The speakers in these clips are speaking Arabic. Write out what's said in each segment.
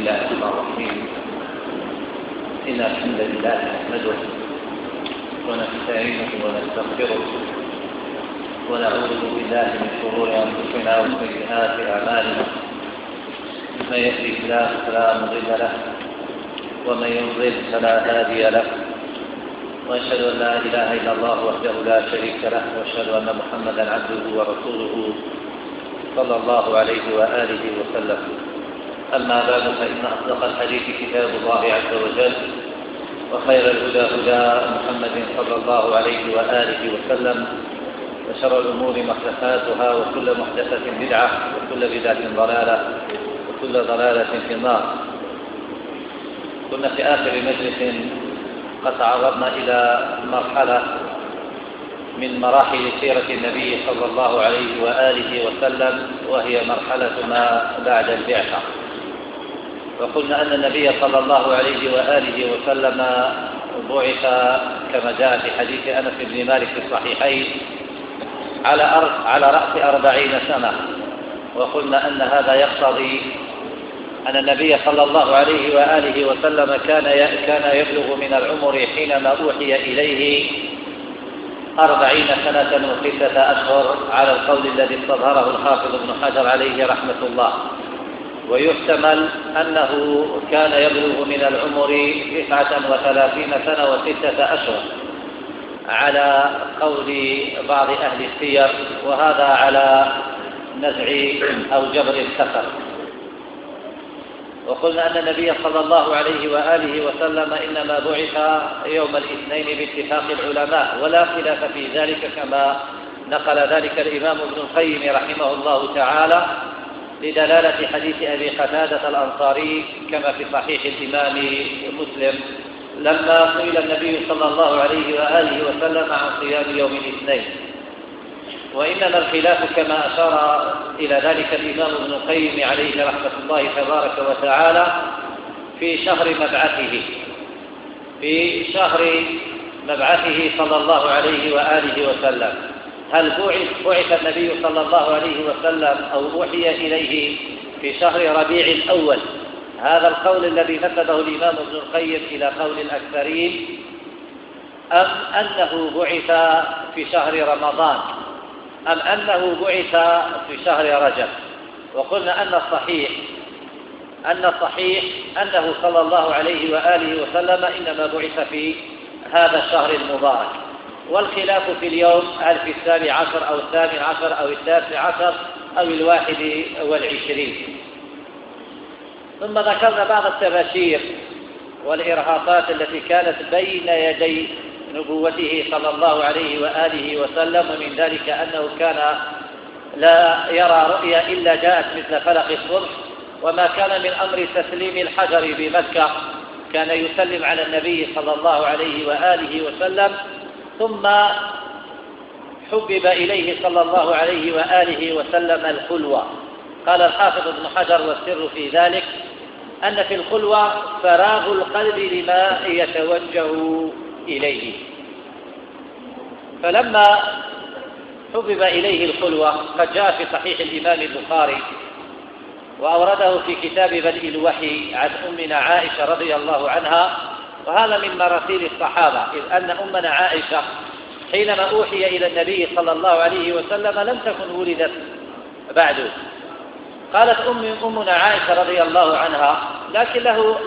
الله الرحمن الرحيم. إن الحمد لله نحمده ونستعينه ونستغفره ونعوذ بالله من شرور أنفسنا وسيئات أعمالنا. من يهده الله فلا مضل له ومن يضلل فلا هادي له، وأشهد أن لا إله إلا الله وحده لا شريك له، وأشهد أن محمدا عبده ورسوله صلى الله عليه وآله وسلم. أما بعد، فإن أصدق الحديث كتاب الله عز وجل، وخير الهدى هدى محمد صلى الله عليه وآله وسلم، وشر الأمور محدثاتها، وكل محدثة بدعة، وكل بدعة ضلالة، وكل ضلالة في النار. كنا في آخر مجلس قد تعرضنا إلى مرحلة من مراحل سيرة النبي صلى الله عليه وآله وسلم، وهي مرحلة ما بعد البعثة. وقلنا أن النبي صلى الله عليه وآله وسلم بعث كما جاء في حديث أنس بن مالك في الصحيحين على رأس 40 سنة. وقلنا أن هذا يقتضي أن النبي صلى الله عليه وآله وسلم كان يبلغ من العمر حينما أوحي إليه 40 سنة و6 أشهر، على القول الذي استظهره الحافظ ابن حجر عليه رحمة الله. ويحتمل أنه كان يبلغ من العمر 39 سنة و6 أشهر على قول بعض أهل السير، وهذا على نزع أو جبر السفر. وقلنا أن النبي صلى الله عليه وآله وسلم إنما بعث يوم الاثنين باتفاق العلماء، ولا خلاف في ذلك، كما نقل ذلك الإمام ابن القيم رحمه الله تعالى لدلالة حديث أبي قتادة الأنصاري كما في صحيح الإمام مسلم، لما سئل النبي صلى الله عليه وآله وسلم عن صيام يوم الاثنين. وإنما الخلاف كما أشار إلى ذلك الإمام ابن القيم عليه رحمة الله تبارك وتعالى في شهر مبعثه صلى الله عليه وآله وسلم. هل بعث النبي صلى الله عليه وسلم أو أوحي إليه في شهر ربيع الأول؟ هذا القول الذي نسبه الإمام ابن القيم إلى قول الأكثرين، أم أنه بعث في شهر رمضان، أم أنه بعث في شهر رجب؟ وقلنا أن الصحيح أنه صلى الله عليه وآله وسلم إنما بعث في هذا الشهر المبارك. والخلاف في اليوم هل في 17 أو 18 أو 19 أو 21. ثم ذكرنا بعض التباشير والإرهاصات التي كانت بين يدي نبوته صلى الله عليه وآله وسلم، ومن ذلك أنه كان لا يرى رؤيا إلا جاءت مثل فلق الصبح. وما كان من أمر تسليم الحجر بمكة، كان يسلم على النبي صلى الله عليه وآله وسلم، ثم حبب إليه صلى الله عليه وآله وسلم الخلوة. قال الحافظ ابن حجر: والسر في ذلك أن في الخلوة فراغ القلب لما يتوجه إليه. فلما حبب إليه الخلوة، قد جاء في صحيح الإمام البخاري وأورده في كتاب بدء الوحي عن أمنا عائشة رضي الله عنها، وهذا من مراسيل الصحابة، إذ أن أمنا عائشة حينما أوحي إلى النبي صلى الله عليه وسلم لم تكن ولدت بعد. قالت أمنا عائشة رضي الله عنها: لكن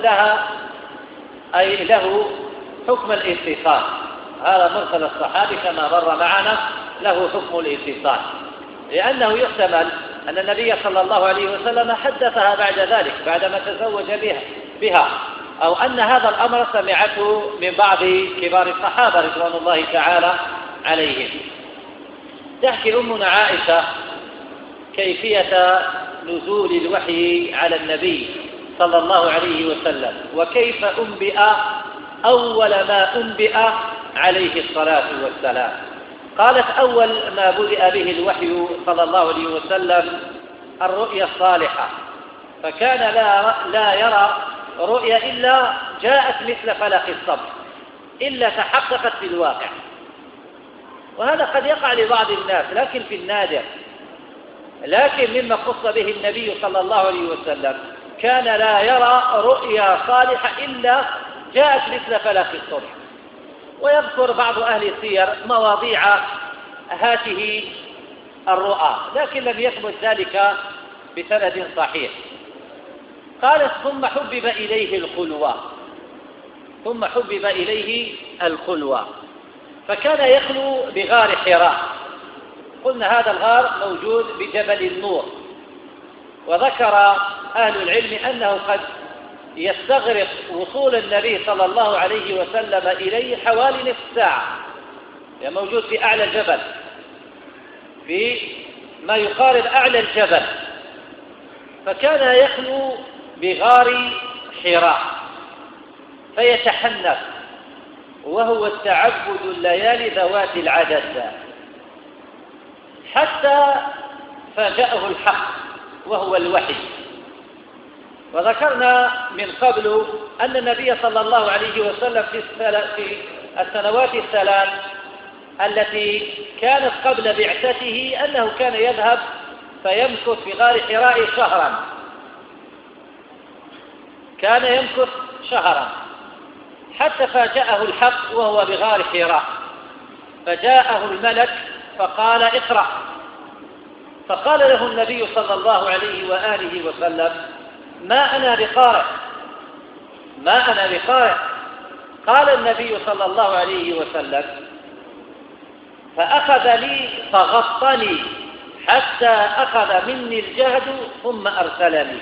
له حكم الاتصال. هذا مرسل الصحابي كما مر معنا، له حكم الاتصال، لأنه يحتمل أن النبي صلى الله عليه وسلم حدثها بعد ذلك بعدما تزوج بها، أو أن هذا الأمر سمعته من بعض كبار الصحابة رضوان الله تعالى عليهم. تحكي أمنا عائشة كيفية نزول الوحي على النبي صلى الله عليه وسلم، وكيف أنبئ أول ما أنبئ عليه الصلاة والسلام. قالت: أول ما بدأ به الوحي صلى الله عليه وسلم الرؤيا الصالحة، فكان لا يرى رؤيا إلا جاءت مثل فلق الصبح، إلا تحققت في الواقع. وهذا قد يقع لبعض الناس لكن في النادر. لكن مما خص به النبي صلى الله عليه وسلم كان لا يرى رؤيا صالحة إلا جاءت مثل فلق الصبح. ويذكر بعض أهل السير مواضيع هاته الرؤى، لكن لم يثبت ذلك بسند صحيح. قالت: ثم حبب إليه الخلوة، فكان يخلو بغار حراء. قلنا هذا الغار موجود بجبل النور، وذكر أهل العلم أنه قد يستغرق وصول النبي صلى الله عليه وسلم إليه حوالي نصف ساعة، يعني موجود في أعلى الجبل، في ما يقارب أعلى الجبل، فكان يخلو بغار حراء فيتحنث، وهو التعبد الليالي ذوات العدد، حتى فاجأه الحق وهو الوحي. وذكرنا من قبل أن النبي صلى الله عليه وسلم في السنوات الثلاث التي كانت قبل بعثته أنه كان يذهب فيمكث في غار حراء شهرا، كان يمكث شهرا حتى فاجأه الحق وهو بغار حراء، فجاءه الملك فقال: اقرأ. فقال له النبي صلى الله عليه وآله وسلم: ما أنا بقارئ. قال النبي صلى الله عليه وسلم: فأخذ لي فغطني حتى أخذ مني الجهد ثم أرسلني.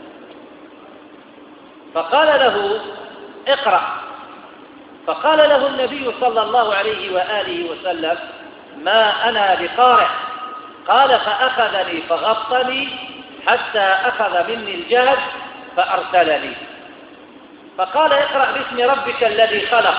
فقال له: اقرأ. فقال له النبي صلى الله عليه وآله وسلم: ما أنا بقارئ. قال: فأخذني فغطني حتى أخذ مني الجهد فأرسلني. فقال: اقرأ باسم ربك الذي خلق.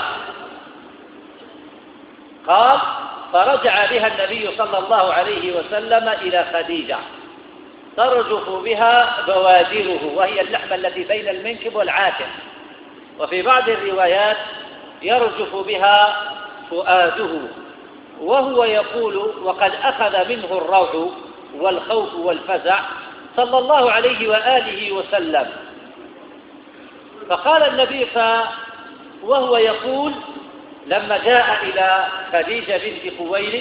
قال: فرجع بها النبي صلى الله عليه وسلم إلى خديجة ترجف بها بوادره، وهي اللحمة التي بين المنكب والعاتق، وفي بعض الروايات يرجف بها فؤاده، وهو يقول: وقد أخذ منه الروع والخوف والفزع صلى الله عليه وآله وسلم. فقال النبي وهو يقول لما جاء إلى خديجة بنت خويلد: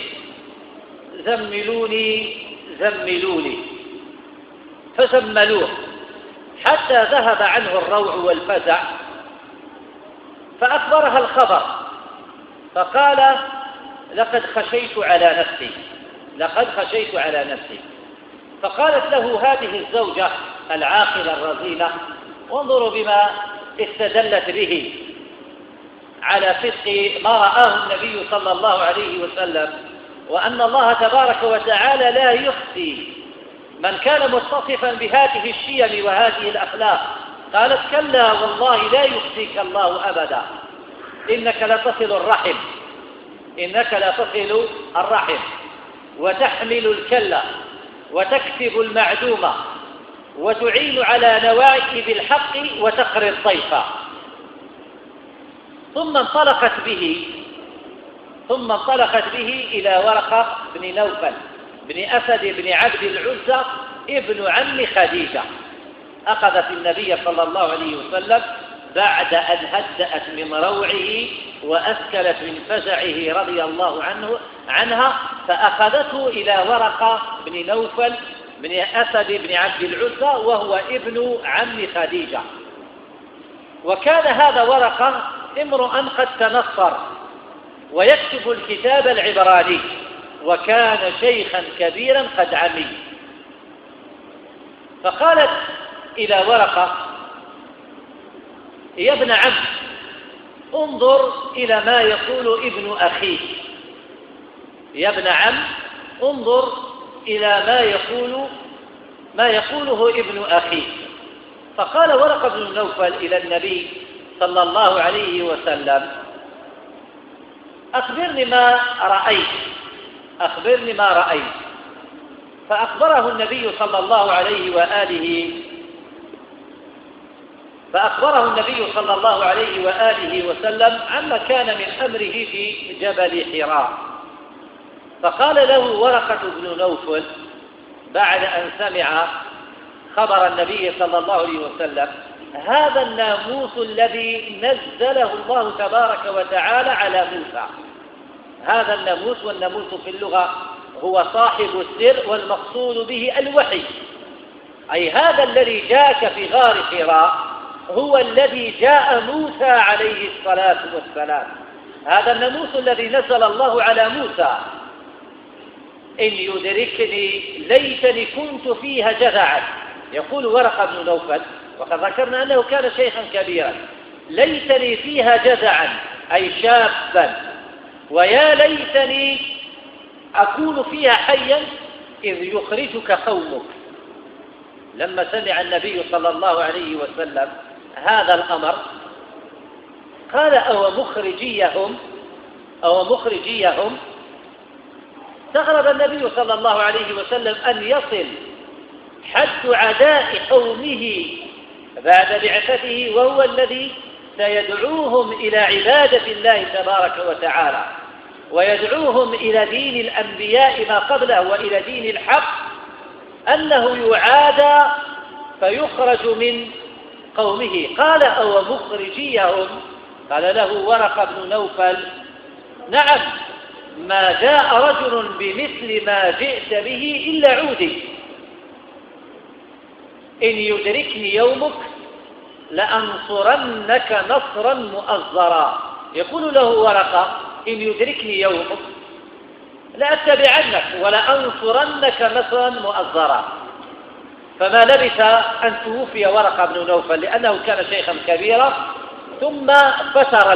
زملوني، فزملوه حتى ذهب عنه الروع والفزع، فأخبرها الخبر، فقال: لقد خشيت على نفسي. فقالت له هذه الزوجة العاقلة الرزينة: وانظروا بما استدلت به على صدق ما رآه النبي صلى الله عليه وسلم، وأن الله تبارك وتعالى لا يخزي من كان متصفا بهذه الشيم وهذه الأخلاق. قالت: كلا والله لا يخزيك الله أبدا، إنك لتصل الرحم وتحمل الكلة وتكسب المعدومة وتعين على نوائب الحق وتقري الضيف. ثم انطلقت به إلى ورقة بن نوفل بن أسد بن عبد العزى ابن عم خديجة. أخذت النبي صلى الله عليه وسلم بعد أن هدأت من روعه وأسكلت من فزعه رضي الله عنها، فأخذته إلى ورقة بن نوفل بن أسد بن عبد العزى وهو ابن عم خديجة. وكان هذا ورقة امرؤا قد تنصر ويكتب الكتاب العبراني، وكان شيخا كبيرا قد عمي. فقالت إلى ورقة: يا ابن عم، انظر إلى ما يقول ابن أخيك. يا ابن عم، انظر إلى ما يقوله ابن أخيك. فقال ورقة بن نوفل إلى النبي صلى الله عليه وسلم: أخبرني ما رأيت. فأخبره النبي صلى الله عليه وآله وسلم عما كان من أمره في جبل حراء. فقال له ورقة بن نوفل بعد أن سمع خبر النبي صلى الله عليه وسلم هذا الناموس الذي نزله الله تبارك وتعالى على موسى. هذا الناموس، والناموس في اللغة هو صاحب السر، والمقصود به الوحي، أي هذا الذي جاءك في غار حراء هو الذي جاء موسى عليه الصلاة والسلام. هذا الناموس الذي نزل الله على موسى: إن يدركني ليتني كنت فيها جذعا. يقول ورقة بن نوفل، وقد ذكرنا أنه كان شيخا كبيرا: ليتني فيها جذعا، أي شابا، ويا ليتني أكون فيها حيا إذ يخرجك قومك. لما سمع النبي صلى الله عليه وسلم هذا الأمر قال: أو مخرجيهم. استغرب النبي صلى الله عليه وسلم أن يصل حد عداء قومه بعد بعثته، وهو الذي سيدعوهم إلى عبادة الله تبارك وتعالى، ويدعوهم إلى دين الأنبياء ما قبله وإلى دين الحق، أنه يعادى فيخرج من قومه. قال: أو مخرجيهم؟ قال له ورقة بن نوفل: نعم، ما جاء رجل بمثل ما جئت به إلا عودي. إن يدركني يومك لأنصرنك نصرا مؤزرا. يقول له ورقة: إن يدركني يومك لأتبعنك ولأنصرنك نصرا مؤزرا. فما لبث أن توفي ورقة بن نوفل، لأنه كان شيخا كبيرا، ثم فتر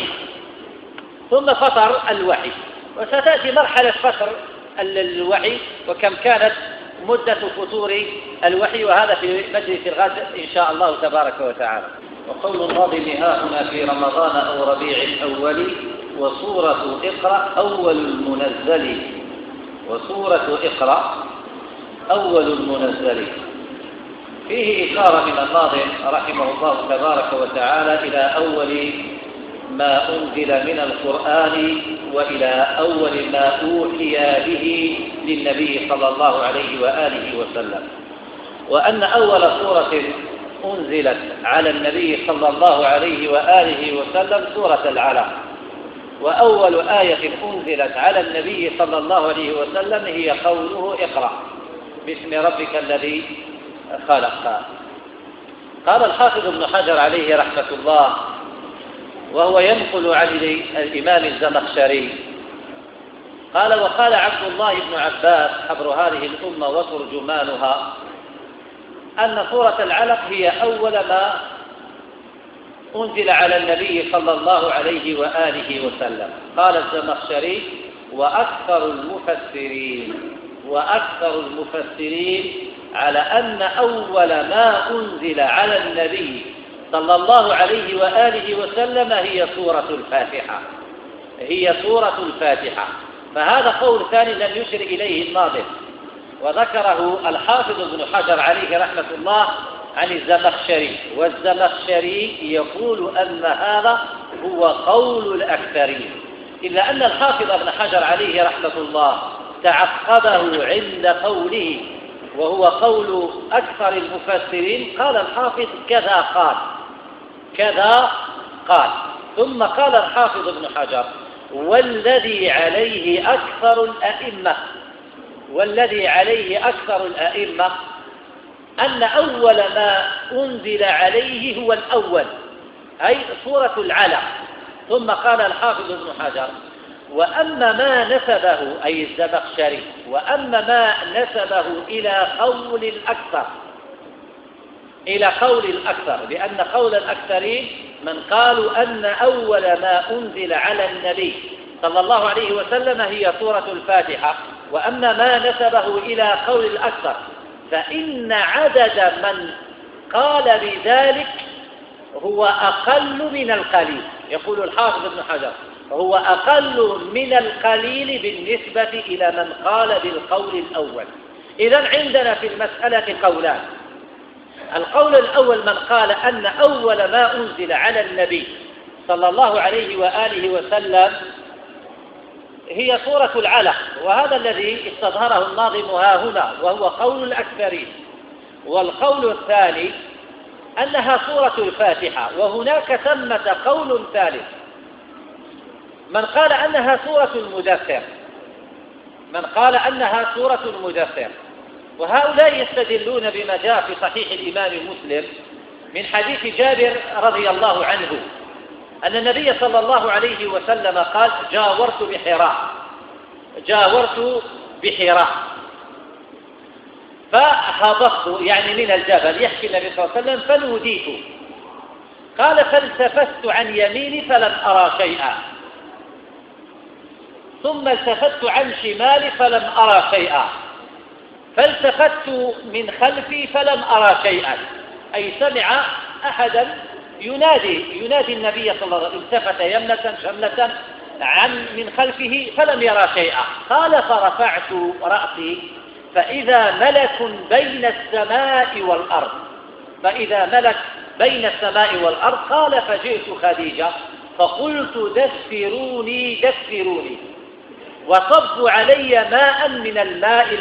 الوحي. وستأتي مرحلة فتر الوحي وكم كانت مدة فتور الوحي، وهذا في مجلس الغد إن شاء الله تبارك وتعالى. وقول الناظم: ها هنا في رمضان أو ربيع الأول، وسورة اقرأ أول المنزل. وسورة اقرأ أول المنزل. فيه إشارة من الناظم رحمه الله تبارك وتعالى إلى أول ما أنزل من القرآن، وإلى أول ما أوحي به للنبي صلى الله عليه وآله وسلم، وأن أول سورة أنزلت على النبي صلى الله عليه وآله وسلم سورة العلق، وأول آية أنزلت على النبي صلى الله عليه وسلم هي قوله: اقرأ باسم ربك الذي خلق. قال الحافظ ابن حجر عليه رحمة الله، وهو ينقل عن الإمام الزمخشري قال: وقال عبد الله بن عباس حبر هذه الأمة وترجمانها أن سورة العلق هي أول ما أنزل على النبي صلى الله عليه وآله وسلم. قال الزمخشري: وأكثر المفسرين على أن أول ما أنزل على النبي صلى الله عليه وآله وسلم هي سورة الفاتحة. فهذا قول ثاني لم يشر إليه الناظم، وذكره الحافظ ابن حجر عليه رحمة الله عن الزمخشري، والزمخشري يقول أن هذا هو قول الأكثرين، إلا أن الحافظ ابن حجر عليه رحمة الله تعقبه عند قوله وهو قول أكثر المفسرين. قال الحافظ كذا قال، ثم قال الحافظ ابن حجر: والذي عليه أكثر الأئمة أن أول ما أنزل عليه هو الأول، أي سورة العلق. ثم قال الحافظ ابن حجر: وأما ما نسبه، أي الزمخشري، وأما ما نسبه إلى قول الأكثر، لأن قول الأكثرين من قالوا أن أول ما أنزل على النبي صلى الله عليه وسلم هي سورة الفاتحة. وأما ما نسبه إلى قول الأكثر فإن عدد من قال بذلك هو أقل من القليل. يقول الحافظ ابن حجر: هو أقل من القليل بالنسبة إلى من قال بالقول الأول. إذن عندنا في المسألة قولان: القول الأول من قال أن أول ما أنزل على النبي صلى الله عليه وآله وسلم هي سورة العلق، وهذا الذي استظهره الناظم ها هنا، وهو قول الأكثرين. والقول الثاني أنها سورة الفاتحة. وهناك ثمة قول ثالث، من قال أنها سورة المدثر، من قال أنها سورة المدثر. وهؤلاء يستدلون بما جاء في صحيح الإمام مسلم من حديث جابر رضي الله عنه أن النبي صلى الله عليه وسلم قال: جاورت بحراء فهبطت، يعني من الجبل، يحكي النبي صلى الله عليه وسلم، فنوديت. قال: فالتفت عن يميني فلم أرى شيئا، ثم التفت عن شمالي فلم أرى شيئا، فالتفت من خلفي فلم أرى شيئا. أي سمع أحدا ينادي النبي صلى الله عليه وسلم، التفت يمنة شملة من خلفه فلم يرى شيئا. قال: فرفعت رأسي فإذا ملك بين السماء والأرض، فإذا ملك بين السماء والأرض. قال: فجئت خديجة فقلت: دثروني دثروني، وصبوا علي ماء من الماء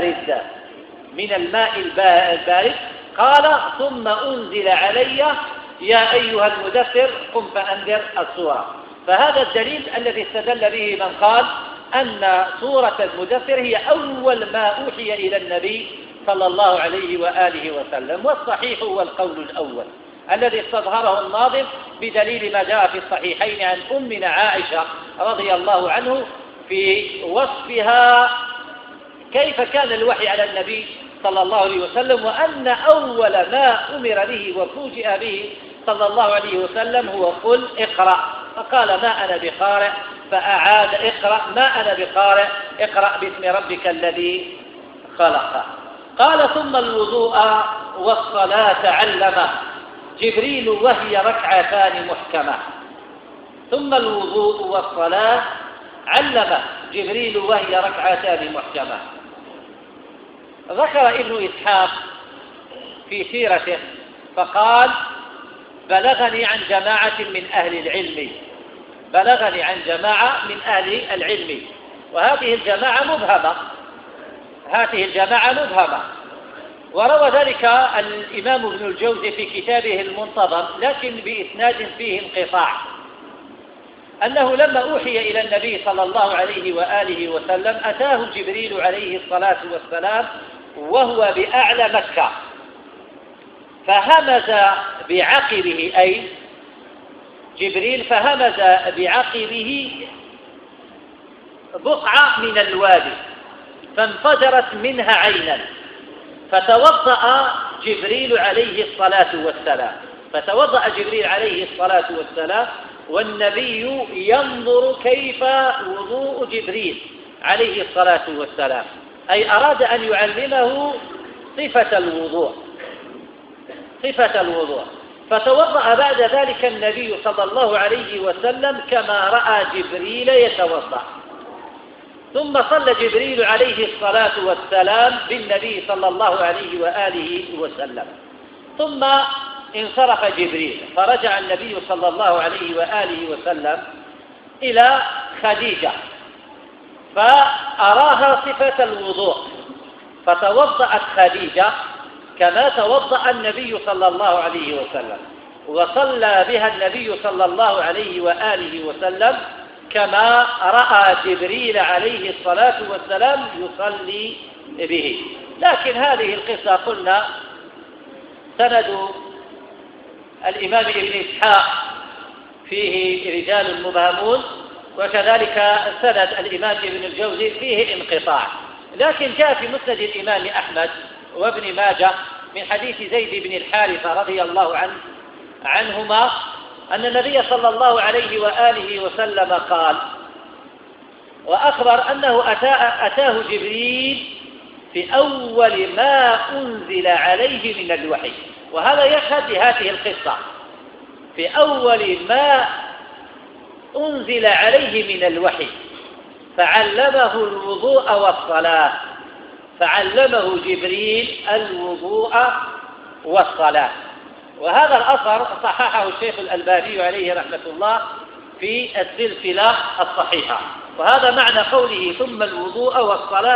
البارد. قال: ثم أنزل علي: يا أيها المدثر قم فأنذر السورة. فهذا الدليل الذي استدل به من قال أن سورة المدثر هي أول ما أوحي إلى النبي صلى الله عليه وآله وسلم. والصحيح هو القول الأول الذي استظهره الناظم بدليل ما جاء في الصحيحين عن أمنا عائشة رضي الله عنه في وصفها كيف كان الوحي على النبي صلى الله عليه وسلم، وأن أول ما أمر به وفوجئ به صلى الله عليه وسلم هو: قل اقرأ. فقال: ما أنا بقارئ، فأعاد: اقرأ. ما أنا بقارئ، اقرأ باسم ربك الذي خلق. قال: ثم الوضوء والصلاة علمه جبريل وهي ركعتان محكمة. ثم الوضوء والصلاة علمه جبريل وهي ركعتان محكمة. ذكر ابن إسحاق في سيرته فقال: بلغني عن جماعة من أهل العلم، وهذه الجماعة مبهمة. وروى ذلك الإمام ابن الجوزي في كتابه المنتظم، لكن بإسناد فيه انقطاع، أنه لما أوحي إلى النبي صلى الله عليه وآله وسلم أتاه جبريل عليه الصلاة والسلام وهو بأعلى مكة، فهمز بعقبه، أي جبريل فهمز بعقبه بقعة من الوادي فانفجرت منها عينا، فتوضأ جبريل عليه الصلاة والسلام، والنبي ينظر كيف وضوء جبريل عليه الصلاة والسلام، أي أراد أن يعلمه صفة الوضوء. فتوضأ بعد ذلك النبي صلى الله عليه وسلم كما رأى جبريل يتوضأ، ثم صلى جبريل عليه الصلاة والسلام بالنبي صلى الله عليه وآله وسلم، ثم انصرف جبريل، فرجع النبي صلى الله عليه وآله وسلم إلى خديجة فأراها صفة الوضوء، فتوضأت خديجة كما توضأ النبي صلى الله عليه وسلم، وصلى بها النبي صلى الله عليه وآله وسلم كما رأى جبريل عليه الصلاة والسلام يصلي به. لكن هذه القصة قلنا سند الإمام ابن إسحاق فيه رجال مبهمون، وكذلك سند الإمام ابن الجوزي فيه انقطاع، لكن جاء في مسند الإمام أحمد وابن ماجه من حديث زيد بن الحارثة رضي الله عنهما أن النبي صلى الله عليه وآله وسلم قال، وأخبر أنه أتاه جبريل في أول ما أنزل عليه من الوحي، وهذا يشهد لهذه القصة، في أول ما أنزل عليه من الوحي فعلمه الوضوء والصلاة، فعلمه جبريل الوضوء والصلاة. وهذا الأثر صححه الشيخ الألباني عليه رحمة الله في السلسلة الصحيحة. وهذا معنى قوله ثم الوضوء والصلاة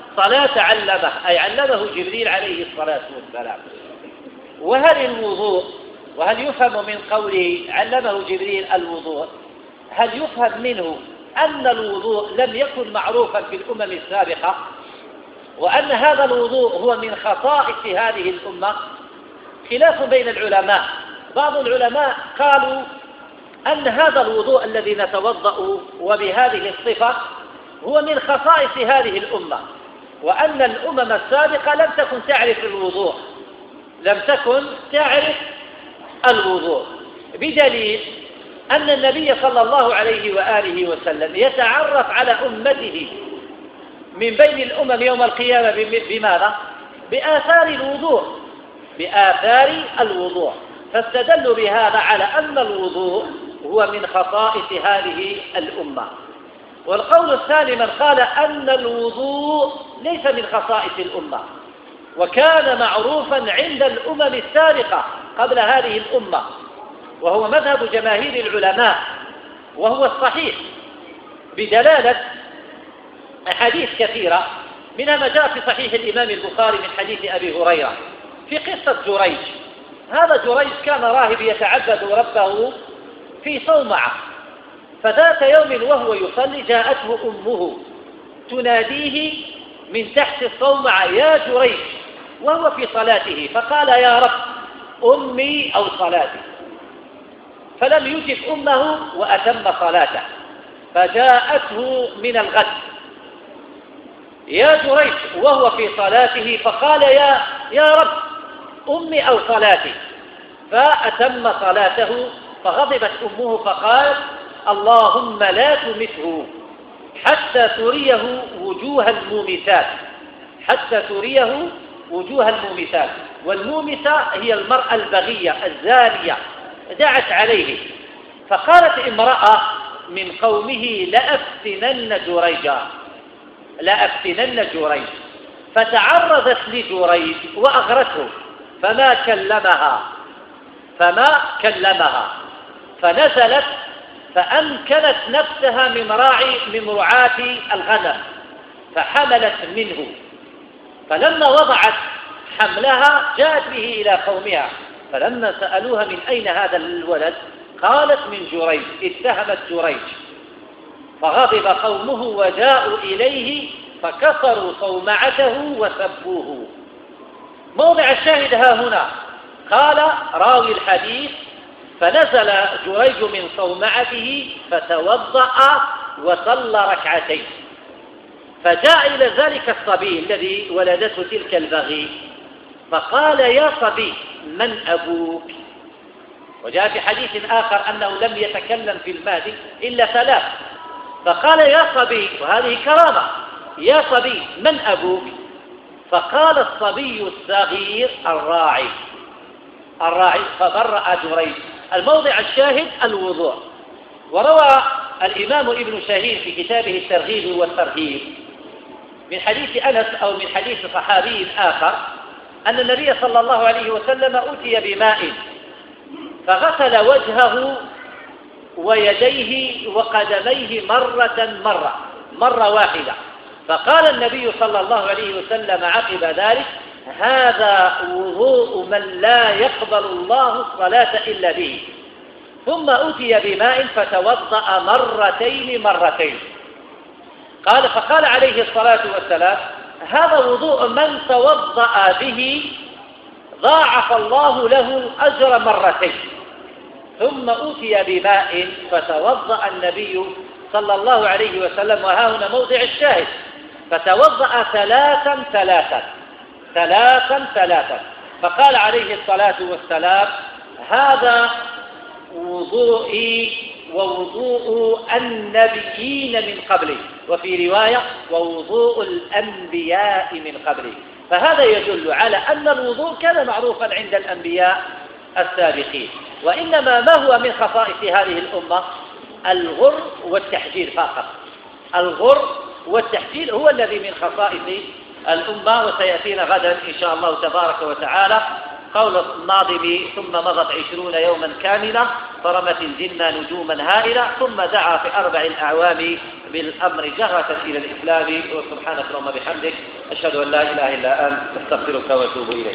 صلاة علمه، أي علمه جبريل عليه الصلاة والسلام. وهل الوضوء، وهل يفهم من قوله علمه جبريل الوضوء، هل يفهم منه أن الوضوء لم يكن معروفا في الأمم السابقة، وأن هذا الوضوء هو من خصائص هذه الأمة؟ خلاف بين العلماء. بعض العلماء قالوا أن هذا الوضوء الذي نتوضأ وبهذه الصفة هو من خصائص هذه الأمة، وأن الأمم السابقة لم تكن تعرف الوضوء، لم تكن تعرف الوضوء، بدليل أن النبي صلى الله عليه وآله وسلم يتعرف على أمته من بين الأمم يوم القيامة بماذا؟ بآثار الوضوء، بآثار الوضوء. فاستدلوا بهذا على أن الوضوء هو من خصائص هذه الأمة. والقول الثاني من قال أن الوضوء ليس من خصائص الأمة، وكان معروفا عند الأمم السابقة قبل هذه الأمة، وهو مذهب جماهير العلماء، وهو الصحيح بدلالة أحاديث كثيرة، منها ما جاء في صحيح الإمام البخاري من حديث أبي هريرة في قصة جريج. هذا جريج كان راهب يتعبد ربه في صومعة، فذات يوم وهو يصلي جاءته أمه تناديه من تحت الصومعة: يا جريج، وهو في صلاته، فقال: يا رب، أمي أو صلاتي، فلم يجب أمه وأتم صلاته. فجاءته من الغد: يا جريج، وهو في صلاته، فقال: يا رب، أمي أو صلاتي، فأتم صلاته. فغضبت أمه فقال: اللهم لا تمته حتى تريه وجوه المومسات، حتى تريه وجوه المومسات. والمومسة هي المرأة البغية الزانية. دعت عليه، فقالت امرأة من قومه: لأفتنن جريجا، لأفتنن جريج. فتعرضت لجريج وأغرته، فما كلمها، فنزلت فأمكنت نفسها من رعاة الغنم، فحملت منه. فلما وضعت حملها جاءت به إلى قومها، فلما سألوها من أين هذا الولد قالت: من جريج. اتهمت جريج، فغضب قومه وجاءوا إليه فكسروا صومعته وسبوه. موضع الشاهد ها هنا، قال راوي الحديث: فنزل جريج من صومعته فتوضأ وصلى ركعتين. فجاء إلى ذلك الصبي الذي ولدته تلك البغي، فقال: يا صبي، من أبوك؟ وجاء في حديث آخر أنه لم يتكلم في المهد إلا 3. فقال: يا صبي، وهذه كرامة، يا صبي، من أبوك؟ فقال الصبي الصغير: الراعي. فبرأ جريج. الموضع الشاهد الوضوء. وروى الإمام ابن شاهين في كتابه الترغيب والترهيب من حديث أنس أو من حديث صحابي آخر أن النبي صلى الله عليه وسلم أتي بماء فغسل وجهه ويديه وقدميه مرة واحدة. فقال النبي صلى الله عليه وسلم عقب ذلك: هذا وضوء من لا يقبل الله الصلاة إلا به. ثم أتي بماء فتوضأ مرتين. فقال عليه الصلاة والسلام: هذا وضوء من توضأ به ضاعف الله له الأجر 2. ثم أتي بماء فتوضأ النبي صلى الله عليه وسلم، وها هنا موضع الشاهد، فتوضأ 3. فقال عليه الصلاة والسلام: هذا وضوئي ووضوء النبيين من قبلي، وفي رواية: ووضوء الأنبياء من قبلي. فهذا يدل على أن الوضوء كان معروفا عند الأنبياء السابقين، وإنما ما هو من خصائص هذه الأمة؟ الغر والتحجيل فقط. الغر والتحجيل هو الذي من خصائص الأمة. وسيأتينا غدا إن شاء الله تبارك وتعالى قول الناظم: ثم مضت 20 يوما كاملة فرمت الجن نجوما هائلة، ثم دعا في 4 أعوام بالأمر جهرة إلى الإسلام. وسبحانك اللهم بحمدك، أشهد أن لا إله إلا أنت، أستغفرك وأتوب إليك.